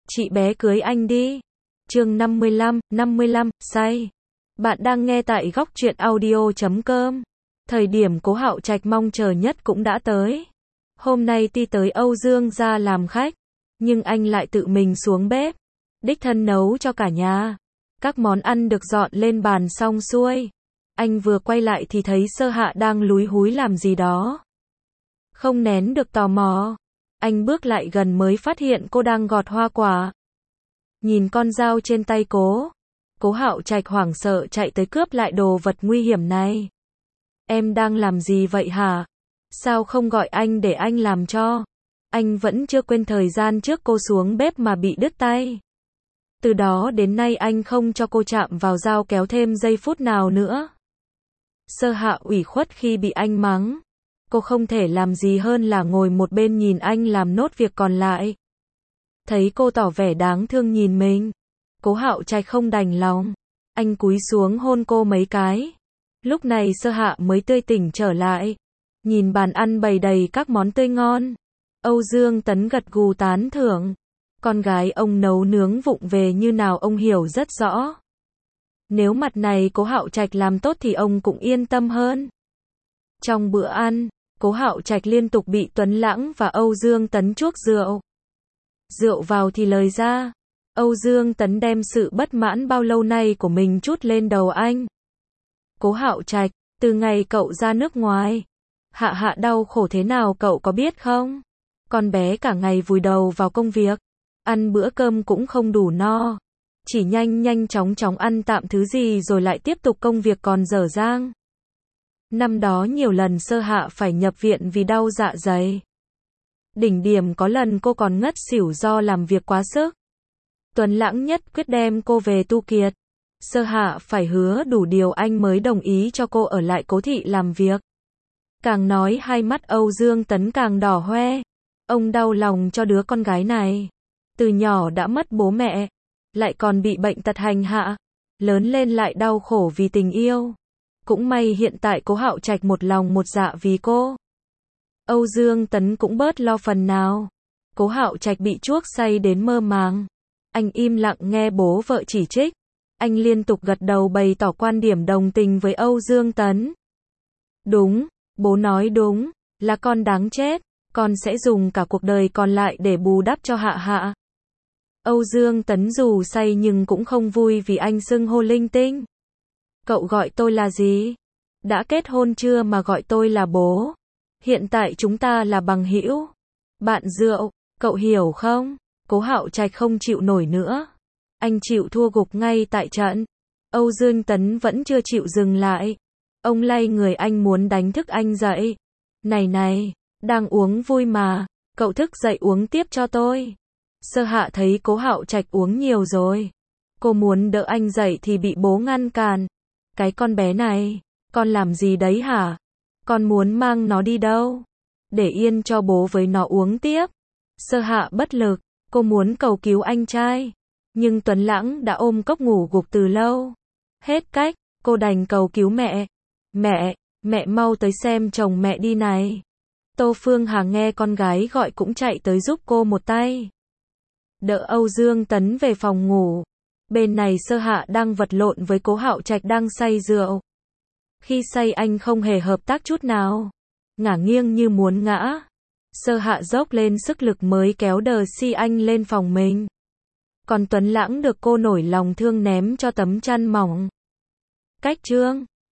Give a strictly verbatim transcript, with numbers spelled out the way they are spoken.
Chị bé cưới anh đi. Chương năm mươi lăm, năm mươi lăm, say. Bạn đang nghe tại góc truyện audio chấm com. Thời điểm Cố Hạo Trạch mong chờ nhất cũng đã tới. Hôm nay Ti tới Âu Dương gia làm khách, nhưng anh lại tự mình xuống bếp, đích thân nấu cho cả nhà. Các món ăn được dọn lên bàn xong xuôi. Anh vừa quay lại thì thấy Sơ Hạ đang lúi húi làm gì đó. Không nén được tò mò, anh bước lại gần mới phát hiện cô đang gọt hoa quả. Nhìn con dao trên tay cố, Cố Hạo Trạch hoảng sợ chạy tới cướp lại đồ vật nguy hiểm này. Em đang làm gì vậy hả? Sao không gọi anh để anh làm cho? Anh vẫn chưa quên thời gian trước cô xuống bếp mà bị đứt tay. Từ đó đến nay anh không cho cô chạm vào dao kéo thêm giây phút nào nữa. Sơ Hạ ủy khuất khi bị anh mắng. Cô không thể làm gì hơn là ngồi một bên nhìn anh làm nốt việc còn lại. Thấy cô tỏ vẻ đáng thương nhìn mình, Cố Hạo Trạch không đành lòng. Anh cúi xuống hôn cô mấy cái. Lúc này Sơ Hạ mới tươi tỉnh trở lại. Nhìn bàn ăn bày đầy các món tươi ngon. Âu Dương Tấn gật gù tán thưởng. Con gái ông nấu nướng vụng về như nào ông hiểu rất rõ. Nếu mặt này Cố Hạo Trạch làm tốt thì ông cũng yên tâm hơn. Trong bữa ăn, Cố Hạo Trạch liên tục bị Tuấn Lãng và Âu Dương Tấn chuốc rượu. Rượu vào thì lời ra. Âu Dương Tấn đem sự bất mãn bao lâu nay của mình trút lên đầu anh. Cố Hạo Trạch, từ ngày cậu ra nước ngoài, Hạ Hạ đau khổ thế nào cậu có biết không? Con bé cả ngày vùi đầu vào công việc, ăn bữa cơm cũng không đủ no, chỉ nhanh nhanh chóng chóng ăn tạm thứ gì rồi lại tiếp tục công việc còn dở dang. Năm đó nhiều lần Sơ Hạ phải nhập viện vì đau dạ dày. Đỉnh điểm có lần cô còn ngất xỉu do làm việc quá sức. Tuấn Lãng nhất quyết đem cô về tu kiệt. Sơ Hạ phải hứa đủ điều anh mới đồng ý cho cô ở lại Cố thị làm việc. Càng nói hai mắt Âu Dương Tấn càng đỏ hoe. Ông đau lòng cho đứa con gái này. Từ nhỏ đã mất bố mẹ, lại còn bị bệnh tật hành hạ, lớn lên lại đau khổ vì tình yêu. Cũng may hiện tại Cố Hạo Trạch một lòng một dạ vì cô. Âu Dương Tấn cũng bớt lo phần nào. Cố Hạo Trạch bị chuốc say đến mơ màng. Anh im lặng nghe bố vợ chỉ trích. Anh liên tục gật đầu bày tỏ quan điểm đồng tình với Âu Dương Tấn. Đúng, bố nói đúng, là con đáng chết. Con sẽ dùng cả cuộc đời còn lại để bù đắp cho Hạ Hạ. Âu Dương Tấn dù say nhưng cũng không vui vì anh xưng hô linh tinh. Cậu gọi tôi là gì? Đã kết hôn chưa mà gọi tôi là bố? Hiện tại chúng ta là bằng hữu, bạn rượu, cậu hiểu không? Cố Hạo Trạch không chịu nổi nữa. Anh chịu thua gục ngay tại trận. Âu Dương Tấn vẫn chưa chịu dừng lại. Ông lay người anh muốn đánh thức anh dậy. Này này, đang uống vui mà, cậu thức dậy uống tiếp cho tôi. Sơ Hạ thấy Cố Hạo Trạch uống nhiều rồi. Cô muốn đỡ anh dậy thì bị bố ngăn cản. Cái con bé này, con làm gì đấy hả? Con muốn mang nó đi đâu? Để yên cho bố với nó uống tiếp. Sơ Hạ bất lực, cô muốn cầu cứu anh trai. Nhưng Tuấn Lãng đã ôm cốc ngủ gục từ lâu. Hết cách, cô đành cầu cứu mẹ. Mẹ, mẹ mau tới xem chồng mẹ đi này. Tô Phương Hà nghe con gái gọi cũng chạy tới giúp cô một tay. Đỡ Âu Dương Tấn về phòng ngủ. Bên này Sơ Hạ đang vật lộn với Cố Hạo Trạch đang say rượu. Khi say anh không hề hợp tác chút nào. Ngả nghiêng như muốn ngã. Sơ Hạ dốc lên sức lực mới kéo đờ si anh lên phòng mình. Còn Tuấn Lãng được cô nổi lòng thương ném cho tấm chăn mỏng. Cách chương